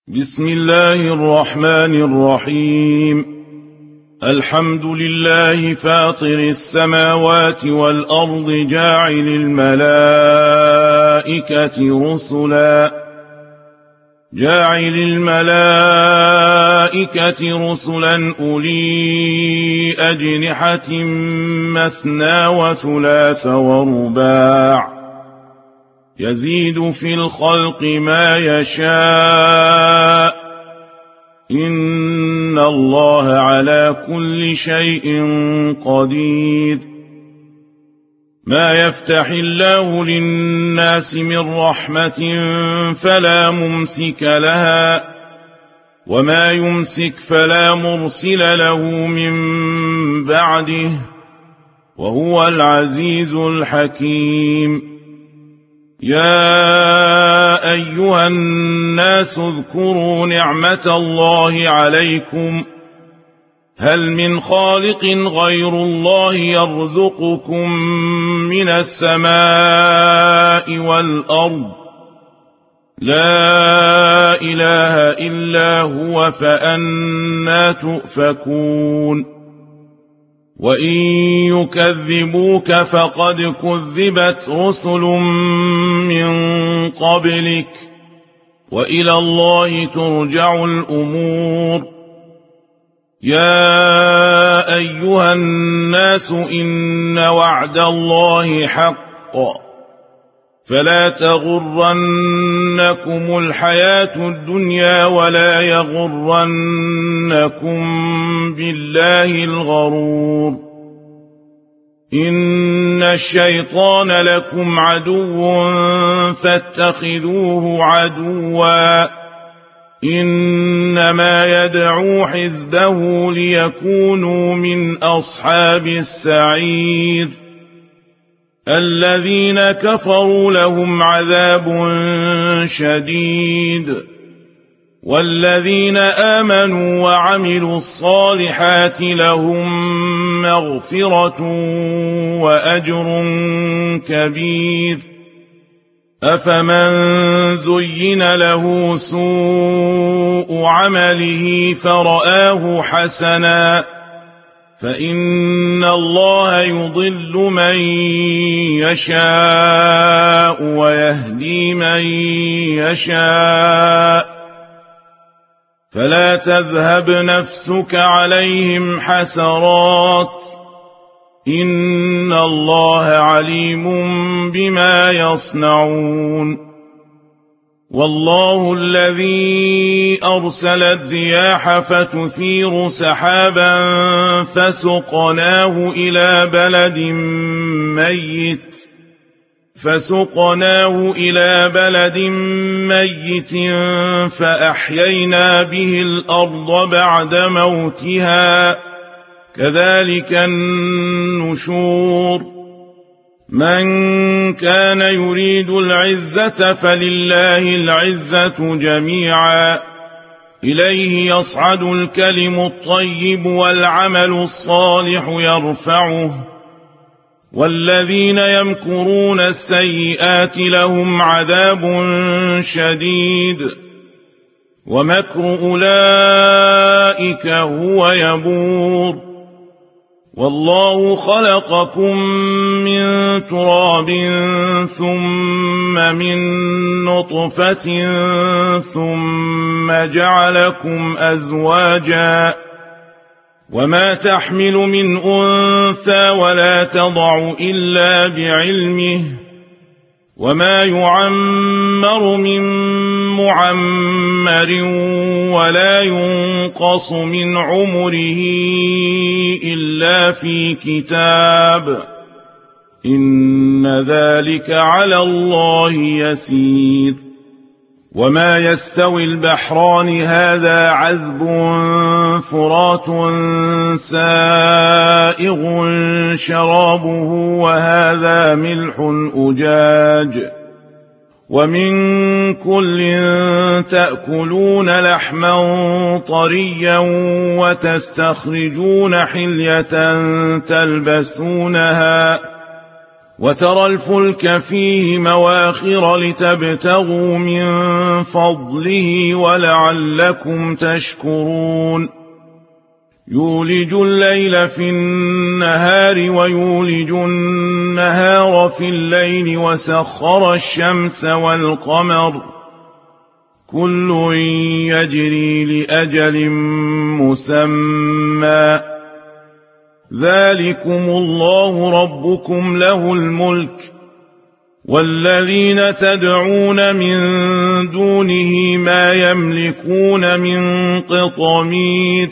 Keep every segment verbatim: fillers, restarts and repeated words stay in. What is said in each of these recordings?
بسم الله الرحمن الرحيم. الحمد لله فاطر السماوات والأرض جاعل الملائكة رسلا جاعل الملائكة رسلا أولي أجنحة مثنى وثلاث ورباع يزيد في الخلق ما يشاء إن الله على كل شيء قدير. ما يفتح الله للناس من رحمة فلا ممسك لها وما يمسك فلا مرسل له من بعده وهو العزيز الحكيم. يا أيها الناس اذكروا نعمة الله عليكم هل من خالق غير الله يرزقكم من السماء والأرض لا إله إلا هو فأنى تؤفكون. وإن يكذبوك فقد كذبت رسل من قبلك وإلى الله ترجع الأمور. يا أيها الناس إن وعد الله حق فلا تغرنكم الحياة الدنيا ولا يغرنكم بالله الغرور. إن الشيطان لكم عدو فاتخذوه عدوا إنما يدعو حزبه ليكونوا من أصحاب السعير. الذين كفروا لهم عذاب شديد والذين آمنوا وعملوا الصالحات لهم مغفرة وأجر كبير. أفمن زين له سوء عمله فرآه حسنا فإن الله يضل من يشاء ويهدي من يشاء فلا تذهب نفسك عليهم حسرات إن الله عليم بما يصنعون. والله الذي أرسل الرياح فتثير سحابا فسقناه إلى بلد ميت فسقناه إلى بلد ميت فأحيينا به الأرض بعد موتها كذلك النشور. من كان يريد العزة فلله العزة جميعا إليه يصعد الكلم الطيب والعمل الصالح يرفعه والذين يمكرون السيئات لهم عذاب شديد ومكر أولئك هو يبور. والله خلقكم من تراب ثم من نطفة ثم جعلكم أزواجا وما تحمل من أنثى ولا تضع إلا بعلمه وما يعمر من معمر ولا ينقص من عمره إلا في كتاب إن ذلك على الله يسير. وما يستوي البحران هذا عذب فرات سائغ شرابه وهذا ملح أجاج ومن كل تأكلون لحما طريا وتستخرجون حلية تلبسونها وترى الفلك فيه مواخر لتبتغوا من فضله ولعلكم تشكرون يولج الليل في النهار ويولج النهار في الليل وسخر الشمس والقمر كل يجري لأجل مسمى ذلكم الله ربكم له الملك والذين تدعون من دونه ما يملكون من قطمير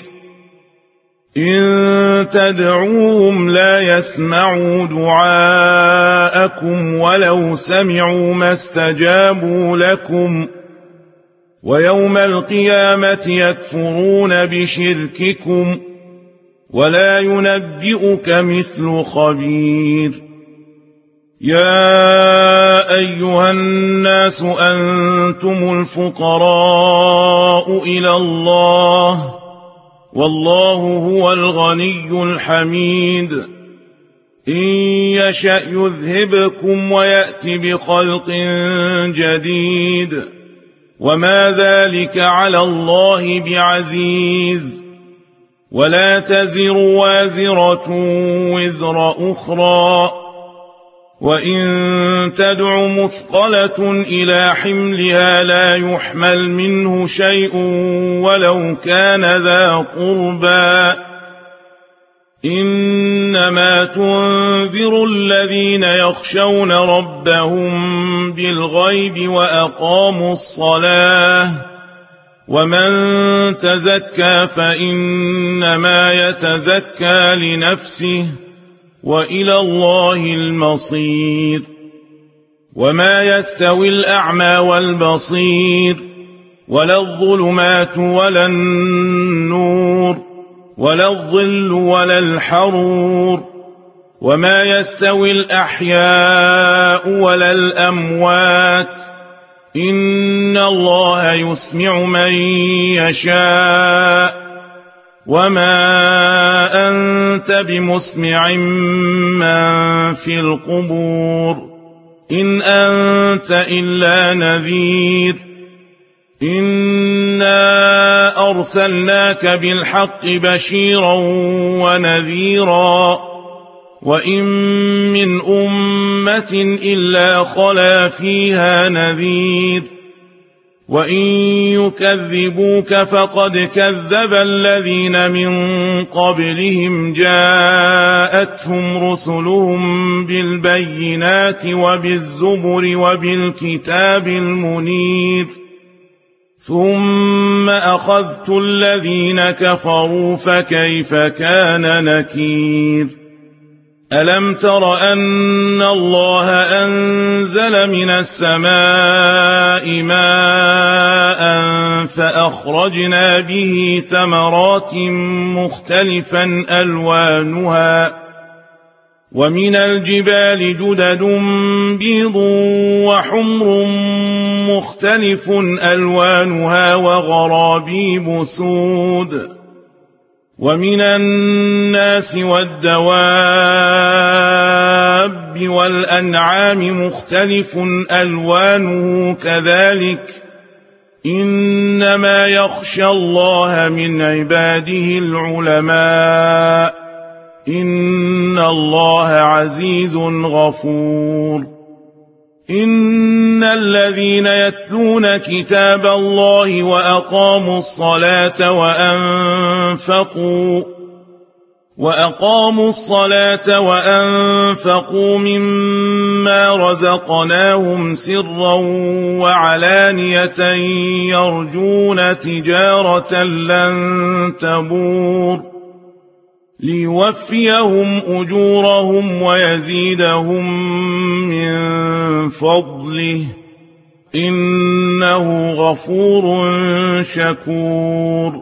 إن تدعوهم لا يسمعوا دعاءكم ولو سمعوا ما استجابوا لكم ويوم القيامة يكفرون بشرككم ولا ينبئك مثل خبير يا أيها الناس أنتم الفقراء إلى الله والله هو الغني الحميد إن يشأ يذهبكم ويأت بخلق جديد وما ذلك على الله بعزيز ولا تزر وازرة وزر أخرى وإن تدع مثقلة إلى حملها لا يحمل منه شيء ولو كان ذا قربى إنما تنذر الذين يخشون ربهم بالغيب وأقاموا الصلاة ومن تزكى فإنما يتزكى لنفسه وإلى الله المصير وما يستوي الأعمى والبصير ولا الظلمات ولا النور ولا الظل ولا الحرور وما يستوي الأحياء ولا الأموات إن الله يسمع من يشاء وما أنت بمسمع من في القبور إن أنت إلا نذير إنا أرسلناك بالحق بشيرا ونذيرا وإن من أمة إلا خلا فيها نذير وإن يكذبوك فقد كذب الذين من قبلهم جاءتهم رسلهم بالبينات وبالزبر وبالكتاب المنير ثم أخذت الذين كفروا فكيف كان نكير ألم تر أن الله أنزل من السماء ماء فأخرجنا به ثمرات مختلفا ألوانها ومن الجبال جدد بيض وحمر مختلف ألوانها وغرابيب سود ومن الناس والدواب والأنعام مختلف ألوانه كذلك إنما يخشى الله من عباده العلماء إن الله عزيز غفور إن الذين يتلون كتاب الله وأقاموا الصلاة وأنفقوا وأقاموا الصلاة وأنفقوا مما رزقناهم سرا وعلانية يرجون تجارة لن تبور ليوفيهم أجورهم ويزيدهم من فضله إنه غفور شكور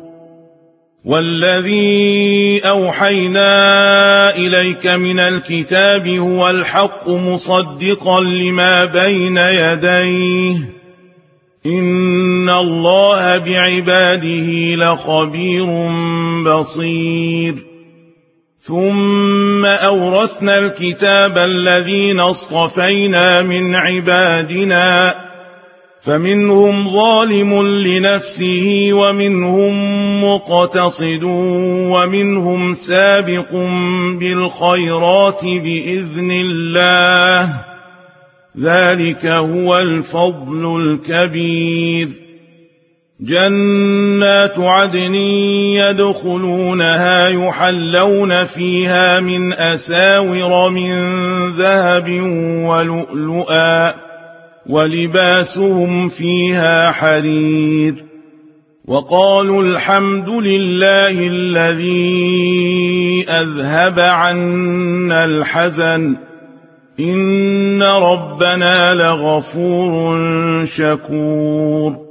والذي أوحينا إليك من الكتاب هو الحق مصدقا لما بين يديه إن الله بعباده لخبير بصير ثم أورثنا الكتاب الذين اصطفينا من عبادنا فمنهم ظالم لنفسه ومنهم مقتصد ومنهم سابق بالخيرات بإذن الله ذلك هو الفضل الكبير. جنات عدن يدخلونها يحلون فيها من أساور من ذهب ولؤلؤا ولباسهم فيها حرير. وقالوا الحمد لله الذي أذهب عنا الحزن إن ربنا لغفور شكور.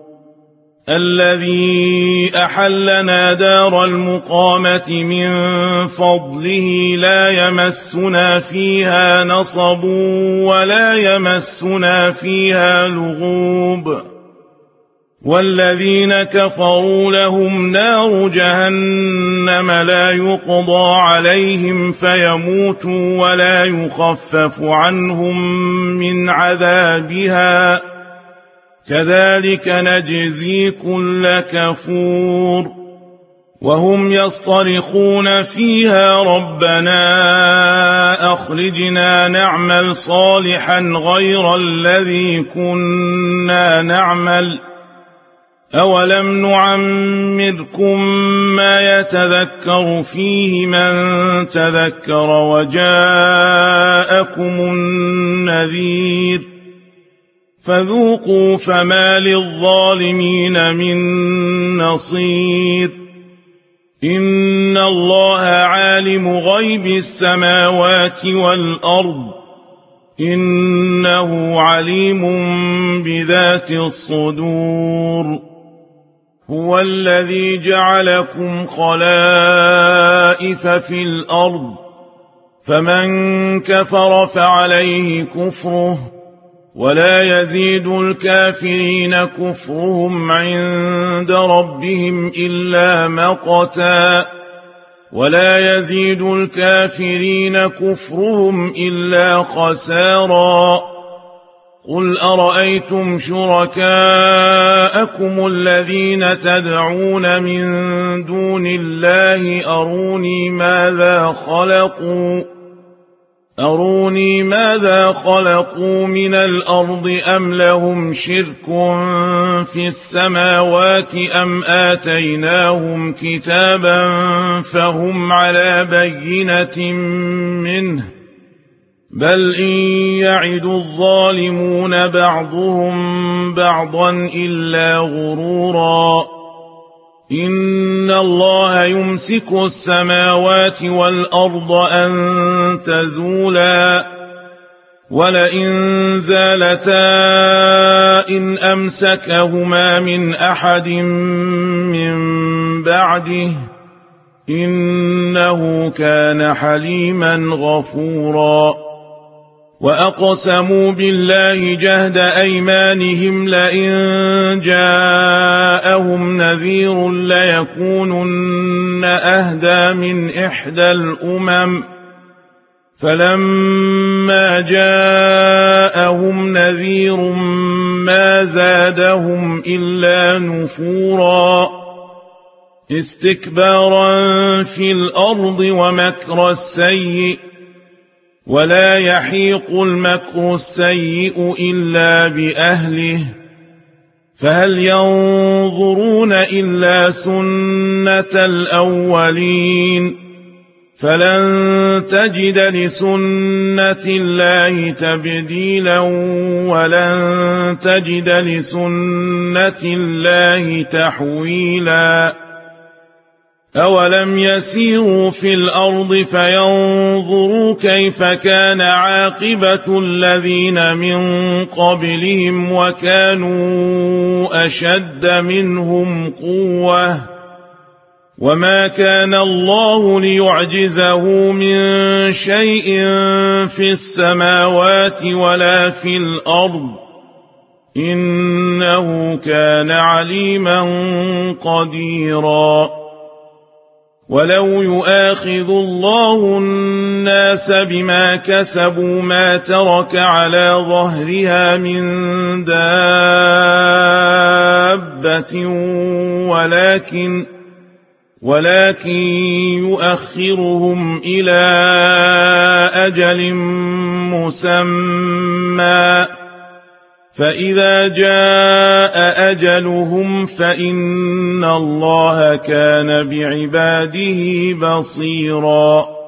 الذي أحلنا دار المقامة من فضله لا يمسنا فيها نصب ولا يمسنا فيها لغوب. والذين كفروا لهم نار جهنم لا يقضى عليهم فيموتوا ولا يخفف عنهم من عذابها كذلك نجزي كل كفور. وهم يصطرخون فيها ربنا أخرجنا نعمل صالحا غير الذي كنا نعمل أولم نعمركم ما يتذكر فيه من تذكر وجاءكم النذير فذوقوا فما للظالمين من نصير. إن الله عالم غيب السماوات والأرض إنه عليم بذات الصدور. هو الذي جعلكم خلائف في الأرض فمن كفر فعليه كفره ولا يزيد الكافرين كفرهم عند ربهم إلا مقتا ولا يزيد الكافرين كفرهم إلا خسارا. قل أرأيتم شركاءكم الذين تدعون من دون الله أروني ماذا خلقوا أروني ماذا خلقوا من الأرض أم لهم شرك في السماوات أم آتيناهم كتابا فهم على بينة منه بل إن يعد الظالمون بعضهم بعضا إلا غرورا. إن الله يمسك السماوات والأرض أن تزولا ولئن زالتا إن أمسكهما من أحد من بعده إنه كان حليما غفورا. وأقسموا بالله جهد أيمانهم لئن جاءهم نذير ليكونن أهدى من إحدى الأمم فلما جاءهم نذير ما زادهم إلا نفورا استكبارا في الأرض ومكر السيء ولا يحيق المكر السيء إلا بأهله فهل ينظرون إلا سنة الأولين فلن تجد لسنة الله تبديلا ولن تجد لسنة الله تحويلا. أولم يسيروا في الأرض فينظروا كيف كان عاقبة الذين من قبلهم وكانوا أشد منهم قوة وما كان الله ليعجزه من شيء في السماوات ولا في الأرض إنه كان عليما قديرا. ولو يؤاخذ الله الناس بما كسبوا ما ترك على ظهرها من دابة ولكن ولكن يؤخرهم إلى أجل مسمى فإذا جاء أجلهم فإن الله كان بعباده بصيرا.